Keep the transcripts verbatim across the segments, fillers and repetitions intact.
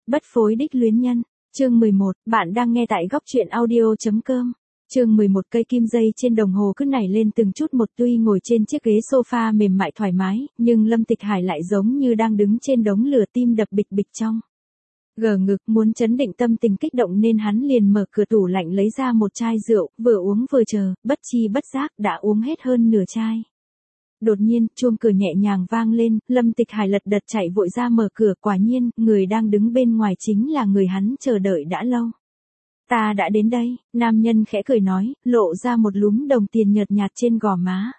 Bất phối đích luyến nhân. Chương mười một, bạn đang nghe tại góc truyện audio.com. Chương mười một, cây kim dây trên đồng hồ cứ nảy lên từng chút một, tuy ngồi trên chiếc ghế sofa mềm mại thoải mái, nhưng Lâm Tịch Hải lại giống như đang đứng trên đống lửa, tim đập bịch bịch trong. Gờ ngực, muốn chấn định tâm tình kích động nên hắn liền mở cửa tủ lạnh lấy ra một chai rượu, vừa uống vừa chờ, bất chi bất giác đã uống hết hơn nửa chai. Đột nhiên, chuông cửa nhẹ nhàng vang lên, Lâm Tịch Hải lật đật chạy vội ra mở cửa, quả nhiên, người đang đứng bên ngoài chính là người hắn chờ đợi đã lâu. Ta đã đến đây, nam nhân khẽ cười nói, lộ ra một lúm đồng tiền nhợt nhạt trên gò má.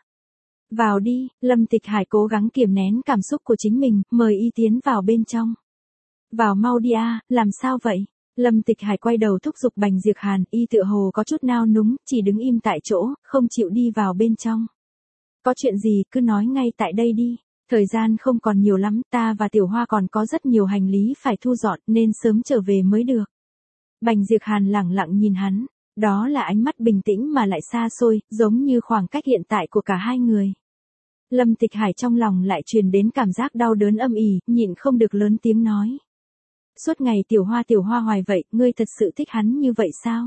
Vào đi, Lâm Tịch Hải cố gắng kiềm nén cảm xúc của chính mình, mời y tiến vào bên trong. Vào mau đi a, làm sao vậy? Lâm Tịch Hải quay đầu thúc giục Bành Diệc Hàn, y tựa hồ có chút nao núng, chỉ đứng im tại chỗ, không chịu đi vào bên trong. Có chuyện gì, cứ nói ngay tại đây đi. Thời gian không còn nhiều lắm, ta và Tiểu Hoa còn có rất nhiều hành lý phải thu dọn, nên sớm trở về mới được. Bành Diệc Hàn lẳng lặng nhìn hắn, đó là ánh mắt bình tĩnh mà lại xa xôi, giống như khoảng cách hiện tại của cả hai người. Lâm Tịch Hải trong lòng lại truyền đến cảm giác đau đớn âm ỉ, nhịn không được lớn tiếng nói. Suốt ngày Tiểu Hoa Tiểu Hoa hoài vậy, ngươi thật sự thích hắn như vậy sao?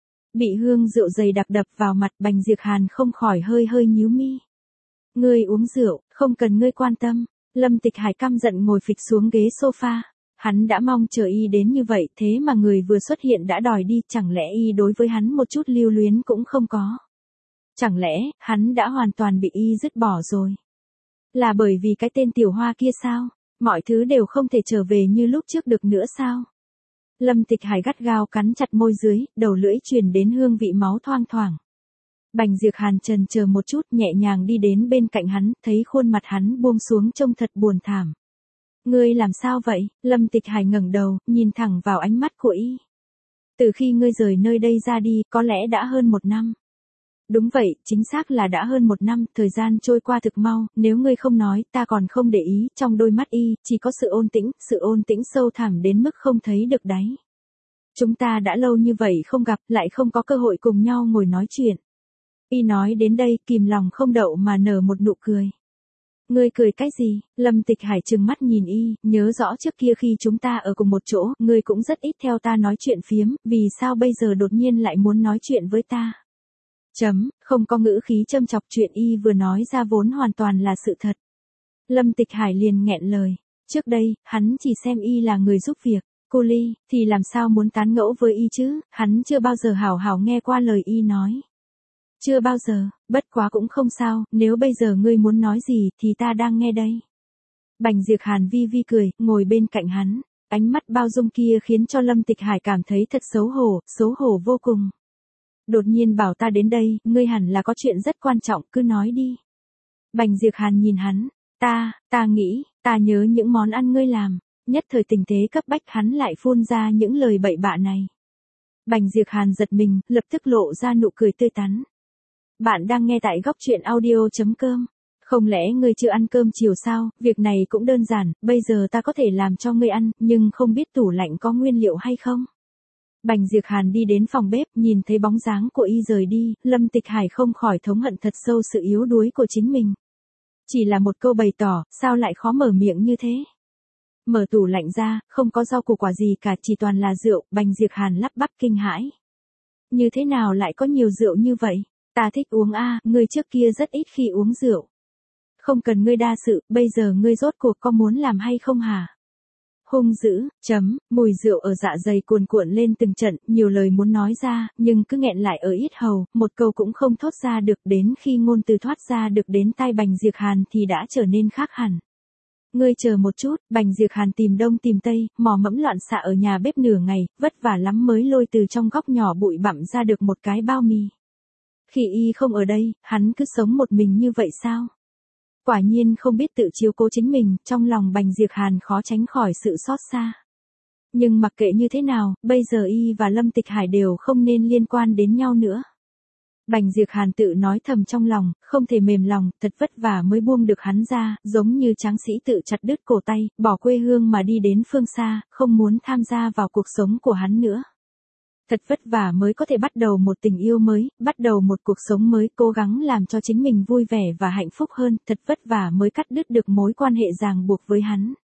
Bị hương rượu dày đặc đập vào mặt, Bành Diệc Hàn không khỏi hơi hơi nhíu mi. Ngươi uống rượu, không cần ngươi quan tâm. Lâm Tịch Hải căm giận ngồi phịch xuống ghế sofa. Hắn đã mong chờ y đến như vậy, thế mà người vừa xuất hiện đã đòi đi, chẳng lẽ y đối với hắn một chút lưu luyến cũng không có? Chẳng lẽ, hắn đã hoàn toàn bị y dứt bỏ rồi? Là bởi vì cái tên Tiểu Hoa kia sao? Mọi thứ đều không thể trở về như lúc trước được nữa sao? Lâm Tịch Hải gắt gao cắn chặt môi dưới, đầu lưỡi truyền đến hương vị máu thoang thoảng. Bành Diệc Hàn chần chờ một chút, nhẹ nhàng đi đến bên cạnh hắn, thấy khuôn mặt hắn buông xuống trông thật buồn thảm. Ngươi làm sao vậy? Lâm Tịch Hải ngẩng đầu, nhìn thẳng vào ánh mắt của y. Từ khi ngươi rời nơi đây ra đi, có lẽ đã hơn một năm. Đúng vậy, chính xác là đã hơn một năm, thời gian trôi qua thực mau, nếu ngươi không nói, ta còn không để ý, trong đôi mắt y, chỉ có sự ôn tĩnh, sự ôn tĩnh sâu thẳm đến mức không thấy được đáy. Chúng ta đã lâu như vậy không gặp, lại không có cơ hội cùng nhau ngồi nói chuyện. Y nói đến đây, kìm lòng không đậu mà nở một nụ cười. Ngươi cười cái gì? Lâm Tịch Hải trừng mắt nhìn y, nhớ rõ trước kia khi chúng ta ở cùng một chỗ, ngươi cũng rất ít theo ta nói chuyện phiếm, vì sao bây giờ đột nhiên lại muốn nói chuyện với ta? Chấm, không có ngữ khí châm chọc, chuyện y vừa nói ra vốn hoàn toàn là sự thật. Lâm Tịch Hải liền nghẹn lời. Trước đây, hắn chỉ xem y là người giúp việc, cô Ly, thì làm sao muốn tán gẫu với y chứ, hắn chưa bao giờ hảo hảo nghe qua lời y nói. Chưa bao giờ, bất quá cũng không sao, nếu bây giờ ngươi muốn nói gì thì ta đang nghe đây. Bành Diệc Hàn vi vi cười, ngồi bên cạnh hắn, ánh mắt bao dung kia khiến cho Lâm Tịch Hải cảm thấy thật xấu hổ, xấu hổ vô cùng. Đột nhiên bảo ta đến đây, ngươi hẳn là có chuyện rất quan trọng, cứ nói đi. Bành Diệc Hàn nhìn hắn, ta, ta nghĩ, ta nhớ những món ăn ngươi làm, nhất thời tình thế cấp bách hắn lại phun ra những lời bậy bạ này. Bành Diệc Hàn giật mình, lập tức lộ ra nụ cười tươi tắn. Bạn đang nghe tại góc truyện audio.com. Không lẽ ngươi chưa ăn cơm chiều sao? Việc này cũng đơn giản, bây giờ ta có thể làm cho ngươi ăn, nhưng không biết tủ lạnh có nguyên liệu hay không? Bành Diệc Hàn đi đến phòng bếp, nhìn thấy bóng dáng của y rời đi, Lâm Tịch Hải không khỏi thống hận thật sâu sự yếu đuối của chính mình. Chỉ là một câu bày tỏ, sao lại khó mở miệng như thế? Mở tủ lạnh ra, không có rau củ quả gì cả, chỉ toàn là rượu, Bành Diệc Hàn lắp bắp kinh hãi. Như thế nào lại có nhiều rượu như vậy? Ta thích uống a, ngươi trước kia rất ít khi uống rượu. Không cần ngươi đa sự, bây giờ ngươi rốt cuộc có muốn làm hay không hả? Hung dữ, chấm, mùi rượu ở dạ dày cuồn cuộn lên từng trận, nhiều lời muốn nói ra, nhưng cứ nghẹn lại ở yết hầu, một câu cũng không thốt ra được, đến khi ngôn từ thoát ra được đến tai Bành Diệc Hàn thì đã trở nên khác hẳn. Ngươi chờ một chút, Bành Diệc Hàn tìm đông tìm tây, mò mẫm loạn xạ ở nhà bếp nửa ngày, vất vả lắm mới lôi từ trong góc nhỏ bụi bặm ra được một cái bao mì. Khi y không ở đây, hắn cứ sống một mình như vậy sao? Quả nhiên không biết tự chiếu cố chính mình, trong lòng Bành Diệc Hàn khó tránh khỏi sự xót xa. Nhưng mặc kệ như thế nào, bây giờ y và Lâm Tịch Hải đều không nên liên quan đến nhau nữa. Bành Diệc Hàn tự nói thầm trong lòng, không thể mềm lòng, thật vất vả mới buông được hắn ra, giống như tráng sĩ tự chặt đứt cổ tay, bỏ quê hương mà đi đến phương xa, không muốn tham gia vào cuộc sống của hắn nữa. Thật vất vả mới có thể bắt đầu một tình yêu mới, bắt đầu một cuộc sống mới, cố gắng làm cho chính mình vui vẻ và hạnh phúc hơn, thật vất vả mới cắt đứt được mối quan hệ ràng buộc với hắn.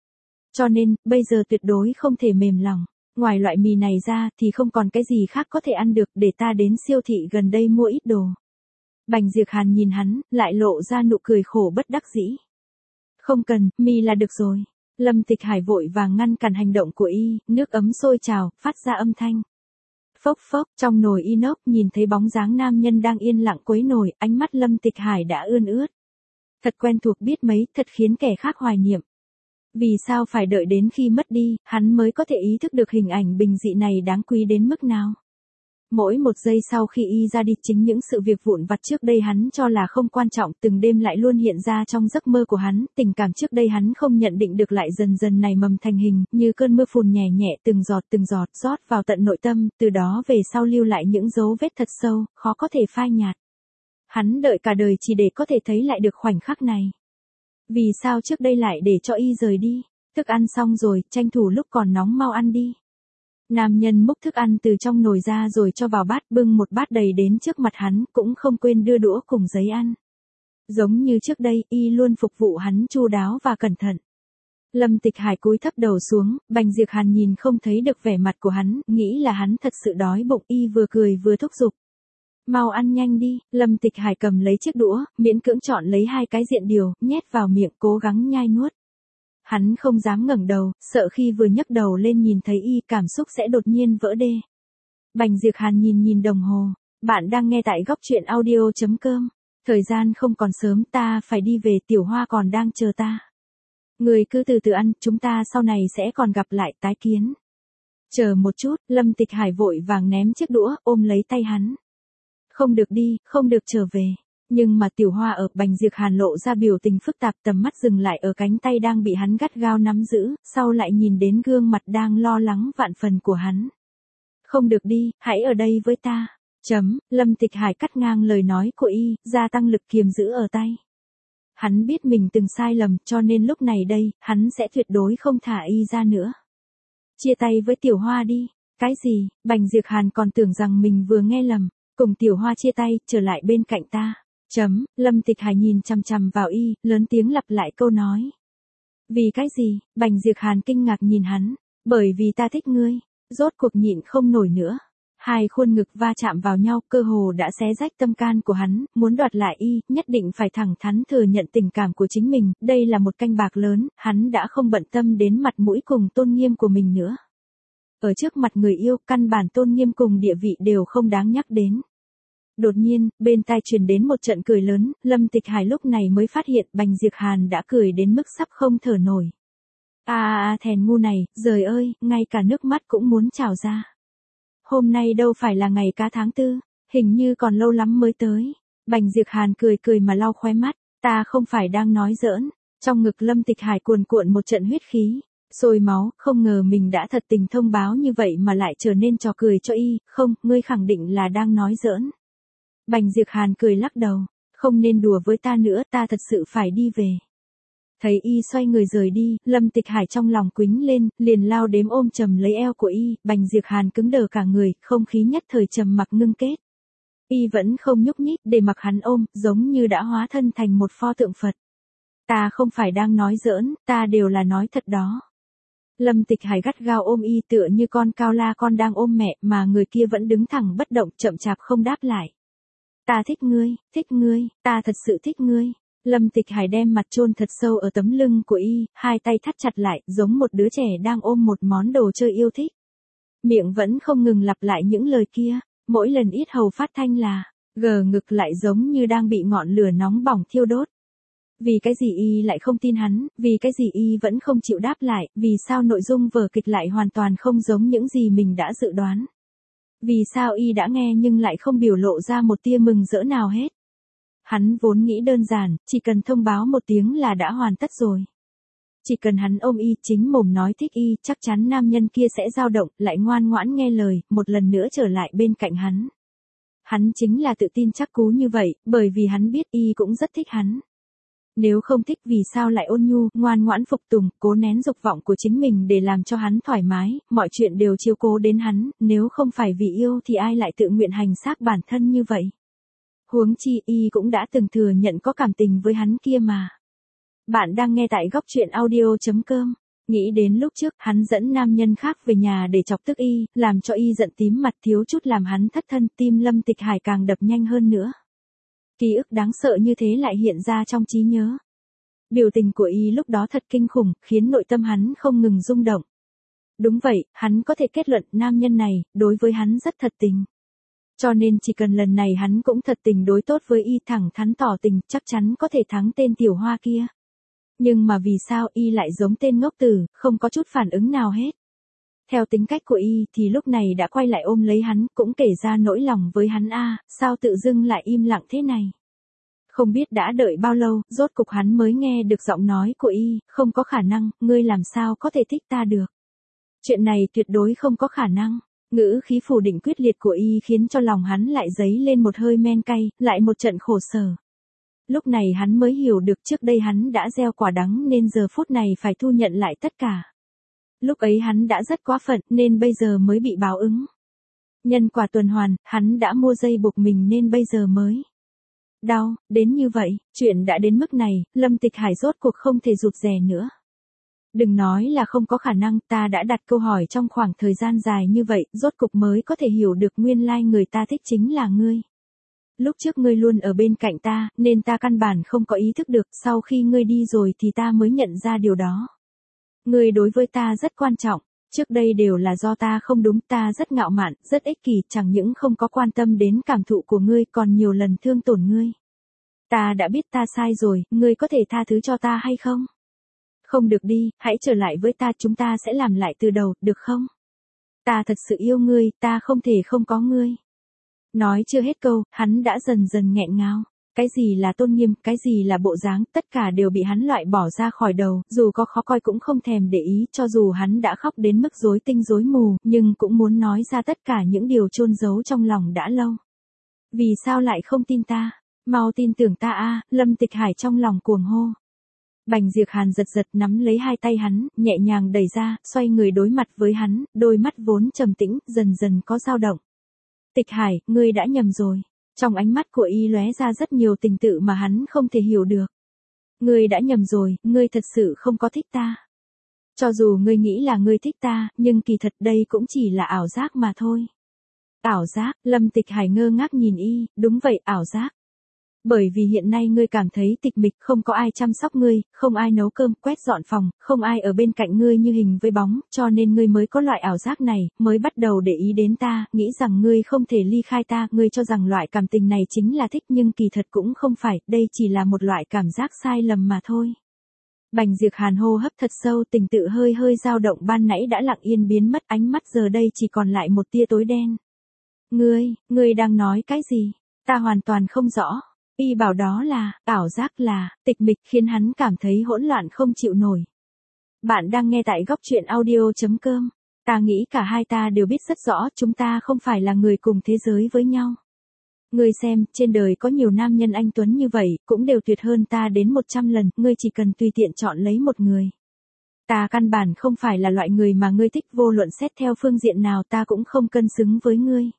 Cho nên, bây giờ tuyệt đối không thể mềm lòng. Ngoài loại mì này ra thì không còn cái gì khác có thể ăn được, để ta đến siêu thị gần đây mua ít đồ. Bành Diệc Hàn nhìn hắn, lại lộ ra nụ cười khổ bất đắc dĩ. Không cần, mì là được rồi. Lâm Tịch Hải vội vàng ngăn cản hành động của y, nước ấm sôi trào, phát ra âm thanh. Phốc phốc, trong nồi inox nhìn thấy bóng dáng nam nhân đang yên lặng quấy nồi, ánh mắt Lâm Tịch Hải đã ươn ướt. Thật quen thuộc biết mấy, thật khiến kẻ khác hoài niệm. Vì sao phải đợi đến khi mất đi, hắn mới có thể ý thức được hình ảnh bình dị này đáng quý đến mức nào. Mỗi một giây sau khi y ra đi, chính những sự việc vụn vặt trước đây hắn cho là không quan trọng từng đêm lại luôn hiện ra trong giấc mơ của hắn, tình cảm trước đây hắn không nhận định được lại dần dần nảy mầm thành hình, như cơn mưa phùn nhẹ nhẹ từng giọt từng giọt rót vào tận nội tâm, từ đó về sau lưu lại những dấu vết thật sâu, khó có thể phai nhạt. Hắn đợi cả đời chỉ để có thể thấy lại được khoảnh khắc này. Vì sao trước đây lại để cho y rời đi? Thức ăn xong rồi, tranh thủ lúc còn nóng mau ăn đi. Nam nhân múc thức ăn từ trong nồi ra rồi cho vào bát, bưng một bát đầy đến trước mặt hắn, cũng không quên đưa đũa cùng giấy ăn. Giống như trước đây, y luôn phục vụ hắn chu đáo và cẩn thận. Lâm Tịch Hải cúi thấp đầu xuống, Bành Diệc Hàn nhìn không thấy được vẻ mặt của hắn, nghĩ là hắn thật sự đói bụng, y vừa cười vừa thúc giục. Mau ăn nhanh đi. Lâm Tịch Hải cầm lấy chiếc đũa, miễn cưỡng chọn lấy hai cái diện điều, nhét vào miệng cố gắng nhai nuốt. Hắn không dám ngẩng đầu, sợ khi vừa nhấc đầu lên nhìn thấy y cảm xúc sẽ đột nhiên vỡ đê. Bành Diệc Hàn nhìn nhìn đồng hồ. Bạn đang nghe tại góc truyện audio chấm com. Thời gian không còn sớm, ta phải đi về, Tiểu Hoa còn đang chờ ta. Người cứ từ từ ăn, chúng ta sau này sẽ còn gặp lại, tái kiến. Chờ một chút, Lâm Tịch Hải vội vàng ném chiếc đũa, ôm lấy tay hắn. Không được đi, không được trở về. Nhưng mà Tiểu Hoa ở, Bành Diệc Hàn lộ ra biểu tình phức tạp, tầm mắt dừng lại ở cánh tay đang bị hắn gắt gao nắm giữ, sau lại nhìn đến gương mặt đang lo lắng vạn phần của hắn. Không được đi, hãy ở đây với ta. Chấm, Lâm Tịch Hải cắt ngang lời nói của y, gia tăng lực kiềm giữ ở tay. Hắn biết mình từng sai lầm, cho nên lúc này đây, hắn sẽ tuyệt đối không thả y ra nữa. Chia tay với Tiểu Hoa đi. Cái gì? Bành Diệc Hàn còn tưởng rằng mình vừa nghe lầm. Cùng Tiểu Hoa chia tay, trở lại bên cạnh ta. Chấm, Lâm Tịch Hải nhìn chằm chằm vào y, lớn tiếng lặp lại câu nói. Vì cái gì? Bành Diệc Hàn kinh ngạc nhìn hắn. Bởi vì ta thích ngươi. Rốt cuộc nhịn không nổi nữa. Hai khuôn ngực va chạm vào nhau, cơ hồ đã xé rách tâm can của hắn, muốn đoạt lại y, nhất định phải thẳng thắn thừa nhận tình cảm của chính mình, đây là một canh bạc lớn, hắn đã không bận tâm đến mặt mũi cùng tôn nghiêm của mình nữa. Ở trước mặt người yêu, căn bản tôn nghiêm cùng địa vị đều không đáng nhắc đến. Đột nhiên, bên tai truyền đến một trận cười lớn, Lâm Tịch Hải lúc này mới phát hiện Bành Diệc Hàn đã cười đến mức sắp không thở nổi. À à à thèn ngu này, giời ơi, ngay cả nước mắt cũng muốn trào ra. Hôm nay đâu phải là ngày cá tháng tư, hình như còn lâu lắm mới tới. Bành Diệc Hàn cười cười mà lau khóe mắt, ta không phải đang nói giỡn. Trong ngực Lâm Tịch Hải cuồn cuộn một trận huyết khí, sôi máu, không ngờ mình đã thật tình thông báo như vậy mà lại trở nên trò cười cho y, không, ngươi khẳng định là đang nói giỡn. Bành Diệc Hàn cười lắc đầu, không nên đùa với ta nữa, ta thật sự phải đi về. Thấy y xoay người rời đi, Lâm Tịch Hải trong lòng quýnh lên, liền lao đếm ôm chầm lấy eo của y, Bành Diệc Hàn cứng đờ cả người, không khí nhất thời trầm mặc ngưng kết. Y vẫn không nhúc nhích, để mặc hắn ôm, giống như đã hóa thân thành một pho tượng Phật. Ta không phải đang nói giỡn, ta đều là nói thật đó. Lâm Tịch Hải gắt gao ôm y tựa như con cao la con đang ôm mẹ, mà người kia vẫn đứng thẳng bất động, chậm chạp không đáp lại. Ta thích ngươi, thích ngươi, ta thật sự thích ngươi. Lâm Tịch Hải đem mặt chôn thật sâu ở tấm lưng của y, hai tay thắt chặt lại, giống một đứa trẻ đang ôm một món đồ chơi yêu thích. Miệng vẫn không ngừng lặp lại những lời kia, mỗi lần yết hầu phát thanh là, gờ ngực lại giống như đang bị ngọn lửa nóng bỏng thiêu đốt. Vì cái gì y lại không tin hắn, vì cái gì y vẫn không chịu đáp lại, vì sao nội dung vở kịch lại hoàn toàn không giống những gì mình đã dự đoán. Vì sao y đã nghe nhưng lại không biểu lộ ra một tia mừng rỡ nào hết. Hắn vốn nghĩ đơn giản, chỉ cần thông báo một tiếng là đã hoàn tất rồi. Chỉ cần hắn ôm y, chính mồm nói thích y, chắc chắn nam nhân kia sẽ dao động, lại ngoan ngoãn nghe lời, một lần nữa trở lại bên cạnh hắn. Hắn chính là tự tin chắc cú như vậy, bởi vì hắn biết y cũng rất thích hắn. Nếu không thích vì sao lại ôn nhu, ngoan ngoãn phục tùng, cố nén dục vọng của chính mình để làm cho hắn thoải mái, mọi chuyện đều chiếu cố đến hắn, nếu không phải vì yêu thì ai lại tự nguyện hành xác bản thân như vậy. Huống chi y cũng đã từng thừa nhận có cảm tình với hắn kia mà. Bạn đang nghe tại góc truyện audio chấm com. Nghĩ đến lúc trước, hắn dẫn nam nhân khác về nhà để chọc tức y, làm cho y giận tím mặt thiếu chút làm hắn thất thân, tim Lâm Tịch Hải càng đập nhanh hơn nữa. Ký ức đáng sợ như thế lại hiện ra trong trí nhớ. Biểu tình của y lúc đó thật kinh khủng, khiến nội tâm hắn không ngừng rung động. Đúng vậy, hắn có thể kết luận nam nhân này, đối với hắn rất thật tình. Cho nên chỉ cần lần này hắn cũng thật tình đối tốt với y, thẳng thắn tỏ tình, chắc chắn có thể thắng tên tiểu hoa kia. Nhưng mà vì sao y lại giống tên ngốc tử, không có chút phản ứng nào hết. Theo tính cách của y thì lúc này đã quay lại ôm lấy hắn, cũng kể ra nỗi lòng với hắn a, sao tự dưng lại im lặng thế này. Không biết đã đợi bao lâu, rốt cục hắn mới nghe được giọng nói của y, không có khả năng, ngươi làm sao có thể thích ta được. Chuyện này tuyệt đối không có khả năng. Ngữ khí phủ định quyết liệt của y khiến cho lòng hắn lại dấy lên một hơi men cay, lại một trận khổ sở. Lúc này hắn mới hiểu được trước đây hắn đã gieo quả đắng nên giờ phút này phải thu nhận lại tất cả. Lúc ấy hắn đã rất quá phận nên bây giờ mới bị báo ứng. Nhân quả tuần hoàn, hắn đã mua dây buộc mình nên bây giờ mới đau, đến như vậy, chuyện đã đến mức này, Lâm Tịch Hải rốt cuộc không thể rụt rè nữa. Đừng nói là không có khả năng, ta đã đặt câu hỏi trong khoảng thời gian dài như vậy, rốt cục mới có thể hiểu được nguyên lai người ta thích chính là ngươi. Lúc trước ngươi luôn ở bên cạnh ta, nên ta căn bản không có ý thức được, sau khi ngươi đi rồi thì ta mới nhận ra điều đó. Ngươi đối với ta rất quan trọng, trước đây đều là do ta không đúng, ta rất ngạo mạn, rất ích kỷ, chẳng những không có quan tâm đến cảm thụ của ngươi còn nhiều lần thương tổn ngươi. Ta đã biết ta sai rồi, ngươi có thể tha thứ cho ta hay không? Không được đi, hãy trở lại với ta, chúng ta sẽ làm lại từ đầu, được không? Ta thật sự yêu ngươi, ta không thể không có ngươi. Nói chưa hết câu, hắn đã dần dần nghẹn ngào. Cái gì là tôn nghiêm, cái gì là bộ dáng, tất cả đều bị hắn loại bỏ ra khỏi đầu, dù có khó coi cũng không thèm để ý, cho dù hắn đã khóc đến mức rối tinh rối mù, nhưng cũng muốn nói ra tất cả những điều chôn giấu trong lòng đã lâu. Vì sao lại không tin ta? Mau tin tưởng ta a, Lâm Tịch Hải trong lòng cuồng hô. Bành Diệc Hàn giật giật nắm lấy hai tay hắn, nhẹ nhàng đẩy ra, xoay người đối mặt với hắn, đôi mắt vốn trầm tĩnh, dần dần có dao động. Tịch Hải, ngươi đã nhầm rồi. Trong ánh mắt của y lóe ra rất nhiều tình tự mà hắn không thể hiểu được. Ngươi đã nhầm rồi, ngươi thật sự không có thích ta. Cho dù ngươi nghĩ là ngươi thích ta, nhưng kỳ thật đây cũng chỉ là ảo giác mà thôi. Ảo giác, Lâm Tịch Hải ngơ ngác nhìn y, đúng vậy, ảo giác. Bởi vì hiện nay ngươi cảm thấy tịch mịch, không có ai chăm sóc ngươi, không ai nấu cơm, quét dọn phòng, không ai ở bên cạnh ngươi như hình với bóng, cho nên ngươi mới có loại ảo giác này, mới bắt đầu để ý đến ta, nghĩ rằng ngươi không thể ly khai ta, ngươi cho rằng loại cảm tình này chính là thích nhưng kỳ thật cũng không phải, đây chỉ là một loại cảm giác sai lầm mà thôi. Bành Diệc Hàn hô hấp thật sâu, tình tự hơi hơi dao động ban nãy đã lặng yên biến mất, ánh mắt giờ đây chỉ còn lại một tia tối đen. Ngươi, ngươi đang nói cái gì? Ta hoàn toàn không rõ. Y bảo đó là, ảo giác là, tịch mịch khiến hắn cảm thấy hỗn loạn không chịu nổi. Bạn đang nghe tại góc truyện audio chấm com. Ta nghĩ cả hai ta đều biết rất rõ chúng ta không phải là người cùng thế giới với nhau. Ngươi xem, trên đời có nhiều nam nhân anh tuấn như vậy, cũng đều tuyệt hơn ta đến một trăm lần, ngươi chỉ cần tùy tiện chọn lấy một người. Ta căn bản không phải là loại người mà ngươi thích, vô luận xét theo phương diện nào ta cũng không cân xứng với ngươi.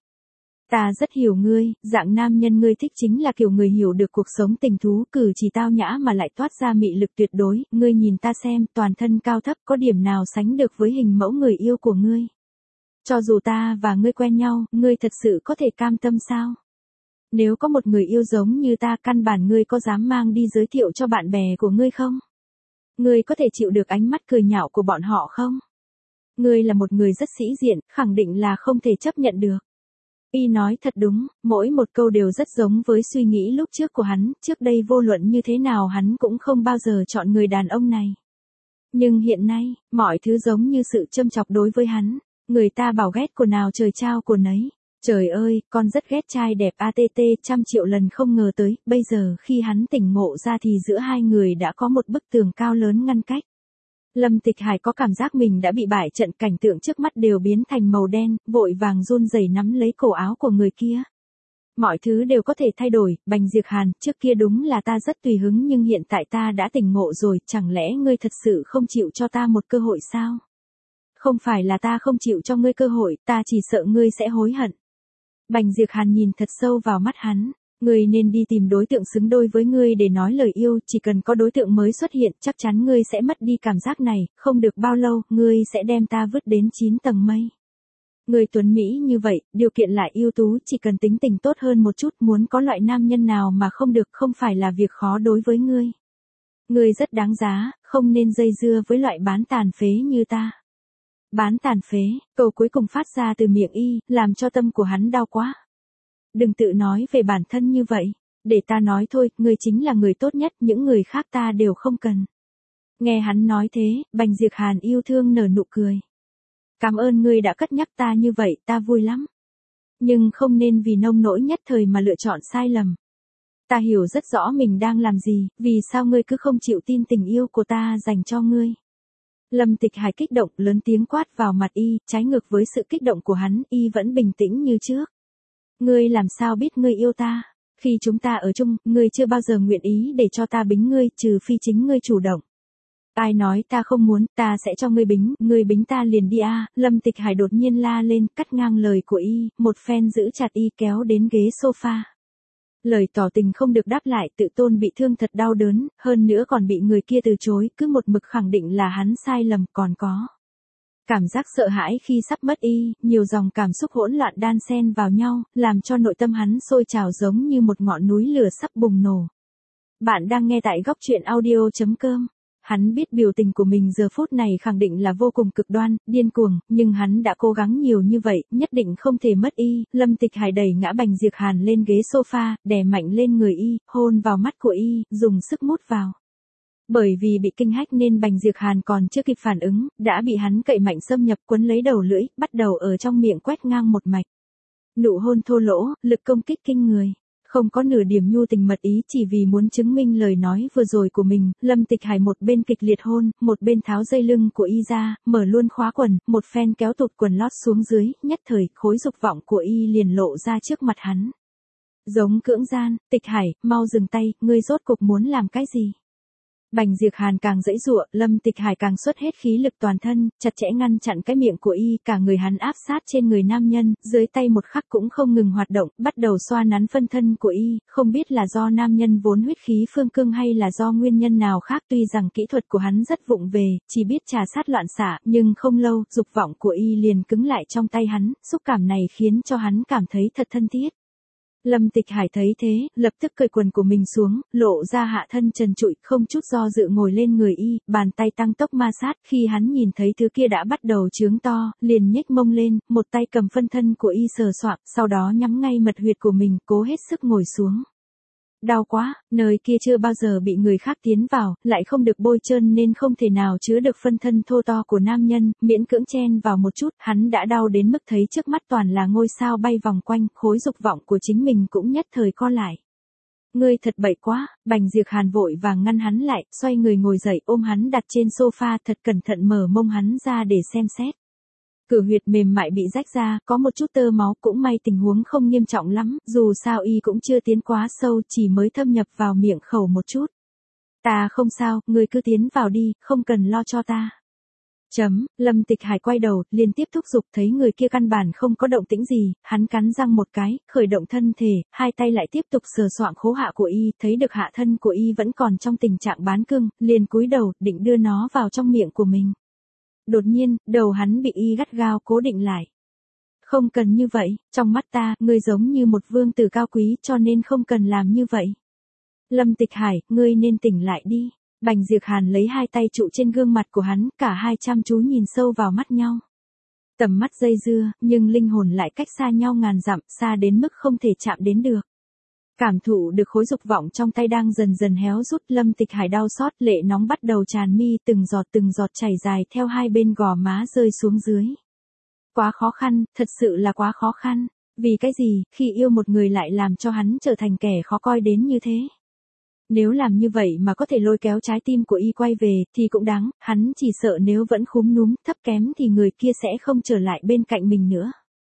Ta rất hiểu ngươi, dạng nam nhân ngươi thích chính là kiểu người hiểu được cuộc sống tình thú, cử chỉ tao nhã mà lại toát ra mị lực tuyệt đối, ngươi nhìn ta xem, toàn thân cao thấp có điểm nào sánh được với hình mẫu người yêu của ngươi. Cho dù ta và ngươi quen nhau, ngươi thật sự có thể cam tâm sao? Nếu có một người yêu giống như ta, căn bản ngươi có dám mang đi giới thiệu cho bạn bè của ngươi không? Ngươi có thể chịu được ánh mắt cười nhạo của bọn họ không? Ngươi là một người rất sĩ diện, khẳng định là không thể chấp nhận được. Y nói thật đúng, mỗi một câu đều rất giống với suy nghĩ lúc trước của hắn, trước đây vô luận như thế nào hắn cũng không bao giờ chọn người đàn ông này. Nhưng hiện nay, mọi thứ giống như sự châm chọc đối với hắn, người ta bảo ghét của nào trời trao của nấy. Trời ơi, con rất ghét trai đẹp a tê tê trăm triệu lần không ngờ tới, bây giờ khi hắn tỉnh ngộ ra thì giữa hai người đã có một bức tường cao lớn ngăn cách. Lâm Tịch Hải có cảm giác mình đã bị bại trận, cảnh tượng trước mắt đều biến thành màu đen, vội vàng run rẩy nắm lấy cổ áo của người kia. Mọi thứ đều có thể thay đổi, Bành Diệc Hàn, trước kia đúng là ta rất tùy hứng nhưng hiện tại ta đã tỉnh ngộ rồi, chẳng lẽ ngươi thật sự không chịu cho ta một cơ hội sao? Không phải là ta không chịu cho ngươi cơ hội, ta chỉ sợ ngươi sẽ hối hận. Bành Diệc Hàn nhìn thật sâu vào mắt hắn. Ngươi nên đi tìm đối tượng xứng đôi với ngươi để nói lời yêu, chỉ cần có đối tượng mới xuất hiện, chắc chắn ngươi sẽ mất đi cảm giác này, không được bao lâu, ngươi sẽ đem ta vứt đến chín tầng mây. Ngươi tuấn Mỹ như vậy, điều kiện lại ưu tú, chỉ cần tính tình tốt hơn một chút, muốn có loại nam nhân nào mà không được, không phải là việc khó đối với ngươi. Ngươi rất đáng giá, không nên dây dưa với loại bán tàn phế như ta. Bán tàn phế, câu cuối cùng phát ra từ miệng y, làm cho tâm của hắn đau quá. Đừng tự nói về bản thân như vậy, để ta nói thôi, ngươi chính là người tốt nhất, những người khác ta đều không cần. Nghe hắn nói thế, Bành Diệp Hàn yêu thương nở nụ cười. Cảm ơn ngươi đã cất nhắc ta như vậy, ta vui lắm. Nhưng không nên vì nông nỗi nhất thời mà lựa chọn sai lầm. Ta hiểu rất rõ mình đang làm gì, vì sao ngươi cứ không chịu tin tình yêu của ta dành cho ngươi. Lâm Tịch Hải kích động, lớn tiếng quát vào mặt y, trái ngược với sự kích động của hắn, y vẫn bình tĩnh như trước. Ngươi làm sao biết ngươi yêu ta? Khi chúng ta ở chung, ngươi chưa bao giờ nguyện ý để cho ta bính ngươi, trừ phi chính ngươi chủ động. Ai nói ta không muốn, ta sẽ cho ngươi bính, ngươi bính ta liền đi a. À. Lâm Tịch Hải đột nhiên la lên, cắt ngang lời của y, một phen giữ chặt y kéo đến ghế sofa. Lời tỏ tình không được đáp lại, tự tôn bị thương thật đau đớn, hơn nữa còn bị người kia từ chối, cứ một mực khẳng định là hắn sai lầm, còn có cảm giác sợ hãi khi sắp mất y, nhiều dòng cảm xúc hỗn loạn đan xen vào nhau, làm cho nội tâm hắn sôi trào giống như một ngọn núi lửa sắp bùng nổ. Bạn đang nghe tại góc truyện audio chấm com. Hắn biết biểu tình của mình giờ phút này khẳng định là vô cùng cực đoan, điên cuồng, nhưng hắn đã cố gắng nhiều như vậy, nhất định không thể mất y. Lâm Tịch Hải đẩy ngã Bành Diệp Hàn lên ghế sofa, đè mạnh lên người y, hôn vào mắt của y, dùng sức mút vào. Bởi vì bị kinh hách nên Bành Diệp Hàn còn chưa kịp phản ứng, đã bị hắn cậy mạnh xâm nhập, quấn lấy đầu lưỡi, bắt đầu ở trong miệng quét ngang một mạch. Nụ hôn thô lỗ, lực công kích kinh người. Không có nửa điểm nhu tình mật ý, chỉ vì muốn chứng minh lời nói vừa rồi của mình, Lâm Tịch Hải một bên kịch liệt hôn, một bên tháo dây lưng của y ra, mở luôn khóa quần, một phen kéo tụt quần lót xuống dưới, nhất thời, khối dục vọng của y liền lộ ra trước mặt hắn. Giống cưỡng gian, Tịch Hải, mau dừng tay, ngươi rốt cục muốn làm cái gì? Bành Diệp Hàn càng giãy giụa, Lâm Tịch Hải càng xuất hết khí lực toàn thân, chặt chẽ ngăn chặn cái miệng của y, cả người hắn áp sát trên người nam nhân, dưới tay một khắc cũng không ngừng hoạt động, bắt đầu xoa nắn phân thân của y, không biết là do nam nhân vốn huyết khí phương cương hay là do nguyên nhân nào khác, tuy rằng kỹ thuật của hắn rất vụng về, chỉ biết trà sát loạn xạ, nhưng không lâu, dục vọng của y liền cứng lại trong tay hắn, xúc cảm này khiến cho hắn cảm thấy thật thân thiết. Lâm Tịch Hải thấy thế, lập tức cởi quần của mình xuống, lộ ra hạ thân trần trụi, không chút do dự ngồi lên người y, bàn tay tăng tốc ma sát, khi hắn nhìn thấy thứ kia đã bắt đầu chướng to, liền nhếch mông lên, một tay cầm phân thân của y sờ soạng, sau đó nhắm ngay mật huyệt của mình, cố hết sức ngồi xuống. Đau quá, nơi kia chưa bao giờ bị người khác tiến vào, lại không được bôi trơn nên không thể nào chứa được phân thân thô to của nam nhân, miễn cưỡng chen vào một chút, hắn đã đau đến mức thấy trước mắt toàn là ngôi sao bay vòng quanh, khối dục vọng của chính mình cũng nhất thời co lại. Ngươi thật bậy quá, Bành Diệp Hàn vội vàng ngăn hắn lại, xoay người ngồi dậy ôm hắn đặt trên sofa, thật cẩn thận mở mông hắn ra để xem xét. Cửa huyệt mềm mại bị rách ra, có một chút tơ máu, cũng may tình huống không nghiêm trọng lắm, dù sao y cũng chưa tiến quá sâu, chỉ mới thâm nhập vào miệng khẩu một chút. Ta không sao, ngươi cứ tiến vào đi, không cần lo cho ta. Chấm, Lâm Tịch Hải quay đầu, liên tiếp thúc giục, thấy người kia căn bản không có động tĩnh gì, hắn cắn răng một cái, khởi động thân thể, hai tay lại tiếp tục sờ soạng khố hạ của y, thấy được hạ thân của y vẫn còn trong tình trạng bán cưng, liền cúi đầu, định đưa nó vào trong miệng của mình. Đột nhiên, đầu hắn bị y gắt gao cố định lại. Không cần như vậy, trong mắt ta, ngươi giống như một vương tử cao quý, cho nên không cần làm như vậy. Lâm Tịch Hải, ngươi nên tỉnh lại đi. Bành Diệp Hàn lấy hai tay trụ trên gương mặt của hắn, cả hai chăm chú nhìn sâu vào mắt nhau. Tầm mắt dây dưa, nhưng linh hồn lại cách xa nhau ngàn dặm, xa đến mức không thể chạm đến được. Cảm thụ được khối dục vọng trong tay đang dần dần héo rút, Lâm Tịch Hải đau xót, lệ nóng bắt đầu tràn mi, từng giọt từng giọt chảy dài theo hai bên gò má rơi xuống dưới. Quá khó khăn, thật sự là quá khó khăn. Vì cái gì, khi yêu một người lại làm cho hắn trở thành kẻ khó coi đến như thế? Nếu làm như vậy mà có thể lôi kéo trái tim của y quay về, thì cũng đáng, hắn chỉ sợ nếu vẫn khúm núm, thấp kém thì người kia sẽ không trở lại bên cạnh mình nữa.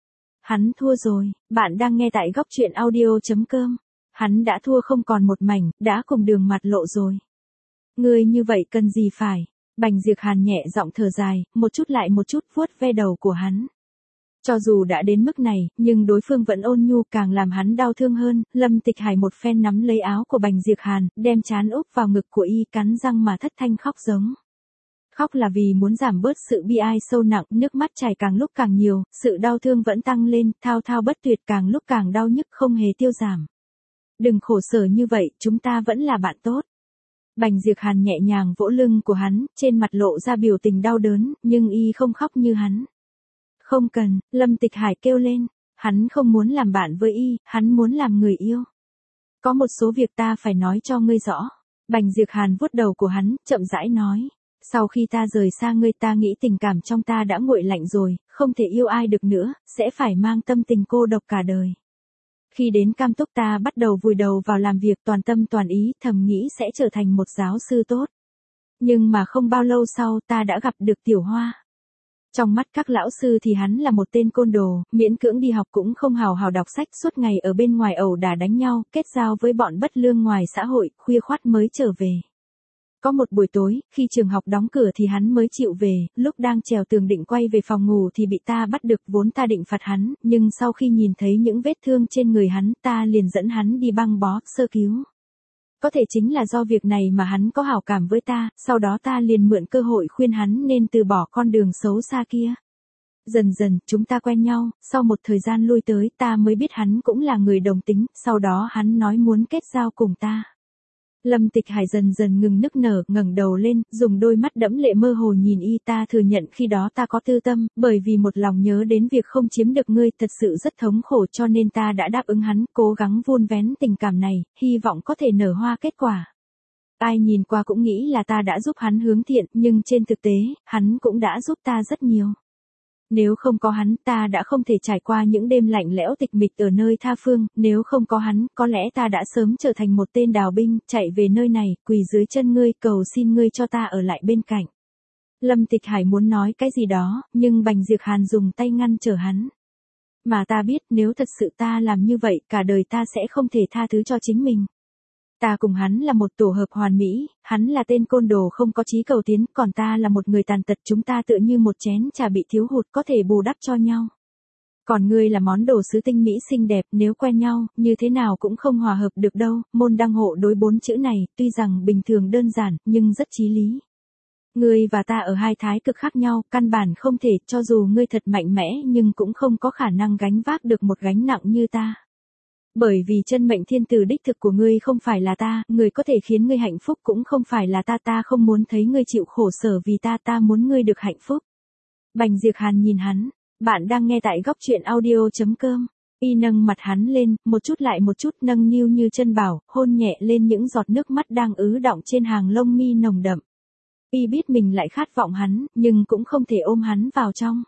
Hắn thua rồi, bạn đang nghe tại góc truyện audio chấm com. Hắn đã thua không còn một mảnh, đã cùng đường mặt lộ rồi. Ngươi như vậy cần gì phải? Bành Diệp Hàn nhẹ giọng thở dài, một chút lại một chút vuốt ve đầu của hắn. Cho dù đã đến mức này, nhưng đối phương vẫn ôn nhu càng làm hắn đau thương hơn, Lâm Tịch Hải một phen nắm lấy áo của Bành Diệp Hàn, đem trán úp vào ngực của y cắn răng mà thất thanh khóc giống. Khóc là vì muốn giảm bớt sự bi ai sâu nặng, nước mắt chảy càng lúc càng nhiều, sự đau thương vẫn tăng lên, thao thao bất tuyệt càng lúc càng đau nhức không hề tiêu giảm. Đừng khổ sở như vậy, chúng ta vẫn là bạn tốt. Bành Diệp Hàn nhẹ nhàng vỗ lưng của hắn, trên mặt lộ ra biểu tình đau đớn, nhưng y không khóc như hắn. Không cần, Lâm Tịch Hải kêu lên, hắn không muốn làm bạn với y, hắn muốn làm người yêu. Có một số việc ta phải nói cho ngươi rõ. Bành Diệp Hàn vuốt đầu của hắn, chậm rãi nói. Sau khi ta rời xa ngươi ta nghĩ tình cảm trong ta đã nguội lạnh rồi, không thể yêu ai được nữa, sẽ phải mang tâm tình cô độc cả đời. Khi đến Cam Túc ta bắt đầu vùi đầu vào làm việc toàn tâm toàn ý, thầm nghĩ sẽ trở thành một giáo sư tốt. Nhưng mà không bao lâu sau ta đã gặp được Tiểu Hoa. Trong mắt các lão sư thì hắn là một tên côn đồ, miễn cưỡng đi học cũng không hào hào đọc sách, suốt ngày ở bên ngoài ẩu đả đánh nhau, kết giao với bọn bất lương ngoài xã hội, khuya khoắt mới trở về. Có một buổi tối, khi trường học đóng cửa thì hắn mới chịu về, lúc đang trèo tường định quay về phòng ngủ thì bị ta bắt được, vốn ta định phạt hắn, nhưng sau khi nhìn thấy những vết thương trên người hắn, ta liền dẫn hắn đi băng bó, sơ cứu. Có thể chính là do việc này mà hắn có hảo cảm với ta, sau đó ta liền mượn cơ hội khuyên hắn nên từ bỏ con đường xấu xa kia. Dần dần, chúng ta quen nhau, sau một thời gian lui tới ta mới biết hắn cũng là người đồng tính, sau đó hắn nói muốn kết giao cùng ta. Lâm Tịch Hải dần dần ngừng nức nở, ngẩng đầu lên, dùng đôi mắt đẫm lệ mơ hồ nhìn y. Ta thừa nhận khi đó ta có tư tâm, bởi vì một lòng nhớ đến việc không chiếm được ngươi thật sự rất thống khổ cho nên ta đã đáp ứng hắn, cố gắng vun vén tình cảm này, hy vọng có thể nở hoa kết quả. Ai nhìn qua cũng nghĩ là ta đã giúp hắn hướng thiện, nhưng trên thực tế, hắn cũng đã giúp ta rất nhiều. Nếu không có hắn, ta đã không thể trải qua những đêm lạnh lẽo tịch mịch ở nơi tha phương, nếu không có hắn, có lẽ ta đã sớm trở thành một tên đào binh, chạy về nơi này, quỳ dưới chân ngươi, cầu xin ngươi cho ta ở lại bên cạnh. Lâm Tịch Hải muốn nói cái gì đó, nhưng Bành Diệp Hàn dùng tay ngăn trở hắn. Mà ta biết nếu thật sự ta làm như vậy, cả đời ta sẽ không thể tha thứ cho chính mình. Ta cùng hắn là một tổ hợp hoàn mỹ, hắn là tên côn đồ không có chí cầu tiến, còn ta là một người tàn tật, chúng ta tựa như một chén trà bị thiếu hụt có thể bù đắp cho nhau. Còn ngươi là món đồ sứ tinh mỹ xinh đẹp, nếu quen nhau, như thế nào cũng không hòa hợp được đâu. Môn đăng hộ đối bốn chữ này, tuy rằng bình thường đơn giản, nhưng rất chí lý. Ngươi và ta ở hai thái cực khác nhau, căn bản không thể, cho dù ngươi thật mạnh mẽ nhưng cũng không có khả năng gánh vác được một gánh nặng như ta. Bởi vì chân mệnh thiên tử đích thực của ngươi không phải là ta, người có thể khiến ngươi hạnh phúc cũng không phải là ta, ta không muốn thấy ngươi chịu khổ sở vì ta, ta muốn ngươi được hạnh phúc. Bành Diệp Hàn nhìn hắn, bạn đang nghe tại góc truyện audio chấm com. Y nâng mặt hắn lên, một chút lại một chút nâng niu như chân bảo, hôn nhẹ lên những giọt nước mắt đang ứ đọng trên hàng lông mi nồng đậm. Y biết mình lại khát vọng hắn, nhưng cũng không thể ôm hắn vào trong.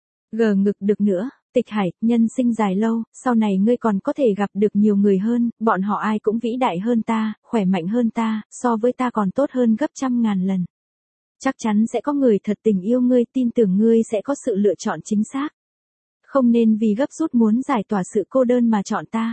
Gờ ngực được nữa. Tịch Hải, nhân sinh dài lâu, sau này ngươi còn có thể gặp được nhiều người hơn, bọn họ ai cũng vĩ đại hơn ta, khỏe mạnh hơn ta, so với ta còn tốt hơn gấp trăm ngàn lần. Chắc chắn sẽ có người thật tình yêu ngươi, tin tưởng ngươi sẽ có sự lựa chọn chính xác. Không nên vì gấp rút muốn giải tỏa sự cô đơn mà chọn ta.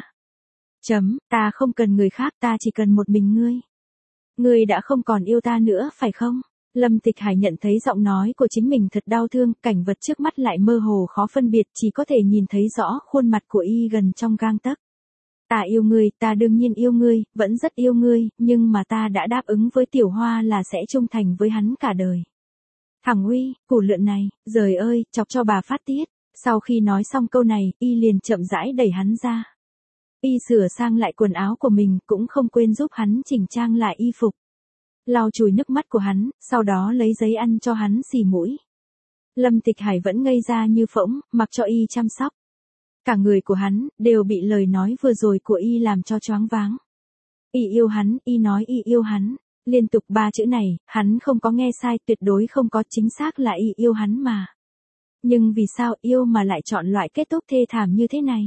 Chấm, ta không cần người khác, ta chỉ cần một mình ngươi. Ngươi đã không còn yêu ta nữa, phải không? Lâm Tịch Hải nhận thấy giọng nói của chính mình thật đau thương, cảnh vật trước mắt lại mơ hồ khó phân biệt, chỉ có thể nhìn thấy rõ khuôn mặt của y gần trong gang tấc. Ta yêu ngươi, ta đương nhiên yêu ngươi, vẫn rất yêu ngươi, nhưng mà ta đã đáp ứng với Tiểu Hoa là sẽ trung thành với hắn cả đời. Thằng Uy, củ lượn này, giời ơi, chọc cho bà phát tiết. Sau khi nói xong câu này, y liền chậm rãi đẩy hắn ra. Y sửa sang lại quần áo của mình, cũng không quên giúp hắn chỉnh trang lại y phục. Lau chùi nước mắt của hắn, sau đó lấy giấy ăn cho hắn xì mũi. Lâm Tịch Hải vẫn ngây ra như phỗng, mặc cho y chăm sóc. Cả người của hắn, đều bị lời nói vừa rồi của y làm cho choáng váng. Y yêu hắn, y nói y yêu hắn. Liên tục ba chữ này, hắn không có nghe sai, tuyệt đối không có, chính xác là y yêu hắn mà. Nhưng vì sao yêu mà lại chọn loại kết thúc thê thảm như thế này?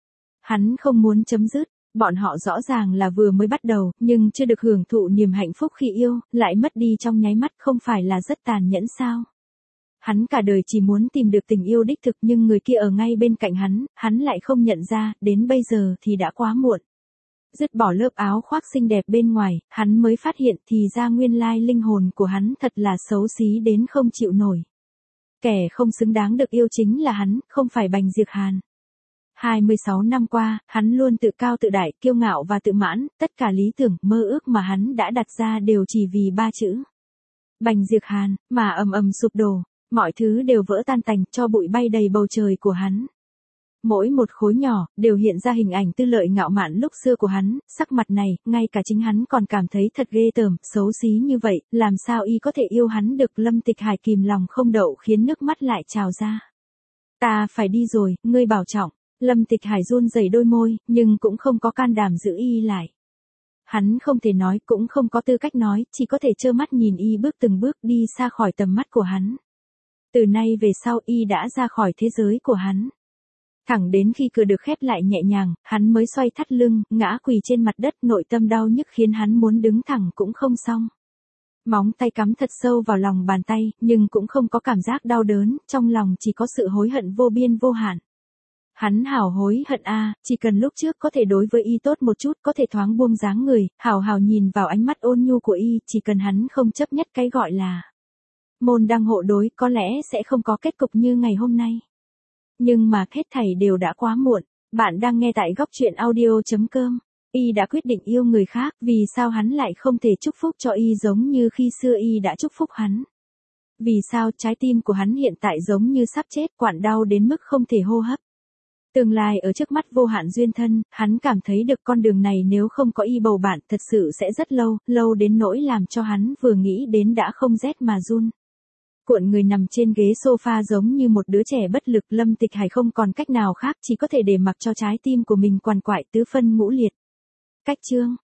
Hắn không muốn chấm dứt. Bọn họ rõ ràng là vừa mới bắt đầu, nhưng chưa được hưởng thụ niềm hạnh phúc khi yêu, lại mất đi trong nháy mắt, không phải là rất tàn nhẫn sao? Hắn cả đời chỉ muốn tìm được tình yêu đích thực, nhưng người kia ở ngay bên cạnh hắn, hắn lại không nhận ra, đến bây giờ thì đã quá muộn. Dứt bỏ lớp áo khoác xinh đẹp bên ngoài, hắn mới phát hiện thì ra nguyên lai linh hồn của hắn thật là xấu xí đến không chịu nổi. Kẻ không xứng đáng được yêu chính là hắn, không phải Bành Diệc Hàn. hai mươi sáu năm qua, hắn luôn tự cao tự đại, kiêu ngạo và tự mãn, tất cả lý tưởng, mơ ước mà hắn đã đặt ra đều chỉ vì ba chữ. Bành Diệc Hàn, mà ầm ầm sụp đổ, mọi thứ đều vỡ tan tành, cho bụi bay đầy bầu trời của hắn. Mỗi một khối nhỏ, đều hiện ra hình ảnh Tư Lợi ngạo mạn lúc xưa của hắn, sắc mặt này, ngay cả chính hắn còn cảm thấy thật ghê tởm, xấu xí như vậy, làm sao y có thể yêu hắn được. Lâm Tịch Hải kìm lòng không đậu khiến nước mắt lại trào ra. Ta phải đi rồi, ngươi bảo trọng. Lâm Tịch Hải run rẩy đôi môi, nhưng cũng không có can đảm giữ y lại. Hắn không thể nói, cũng không có tư cách nói, chỉ có thể trơ mắt nhìn y bước từng bước đi xa khỏi tầm mắt của hắn. Từ nay về sau y đã ra khỏi thế giới của hắn. Thẳng đến khi cửa được khép lại nhẹ nhàng, hắn mới xoay thắt lưng, ngã quỳ trên mặt đất, nội tâm đau nhức khiến hắn muốn đứng thẳng cũng không xong. Móng tay cắm thật sâu vào lòng bàn tay, nhưng cũng không có cảm giác đau đớn, trong lòng chỉ có sự hối hận vô biên vô hạn. Hắn hảo hối hận a, à, chỉ cần lúc trước có thể đối với y tốt một chút, có thể thoáng buông dáng người, hảo hảo nhìn vào ánh mắt ôn nhu của y, chỉ cần hắn không chấp nhất cái gọi là môn đăng hộ đối, có lẽ sẽ không có kết cục như ngày hôm nay. Nhưng mà hết thảy đều đã quá muộn. Bạn đang nghe tại góc truyện audio chấm com. Y đã quyết định yêu người khác, vì sao hắn lại không thể chúc phúc cho y giống như khi xưa y đã chúc phúc hắn? Vì sao trái tim của hắn hiện tại giống như sắp chết, quặn đau đến mức không thể hô hấp? Tương lai ở trước mắt vô hạn duyên thân, hắn cảm thấy được con đường này nếu không có y bầu bạn thật sự sẽ rất lâu, lâu đến nỗi làm cho hắn vừa nghĩ đến đã không rét mà run. Cuộn người nằm trên ghế sofa giống như một đứa trẻ bất lực. Lâm Tịch Hải không còn cách nào khác, chỉ có thể để mặc cho trái tim của mình quằn quại tứ phân ngũ liệt. Cách chương